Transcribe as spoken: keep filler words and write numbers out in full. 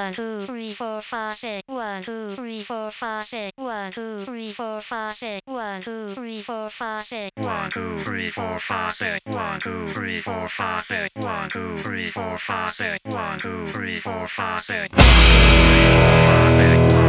One, two, three, four, five, six. One, two, three, four, five, six. One, two, three, four, five, six. One, two, three, four, five, six. One, two, three, four, five, six. One, two, three, four, five, six. One, two, three, four, five, six. One, two, three, four, five, six. One, two, three, four, five, six.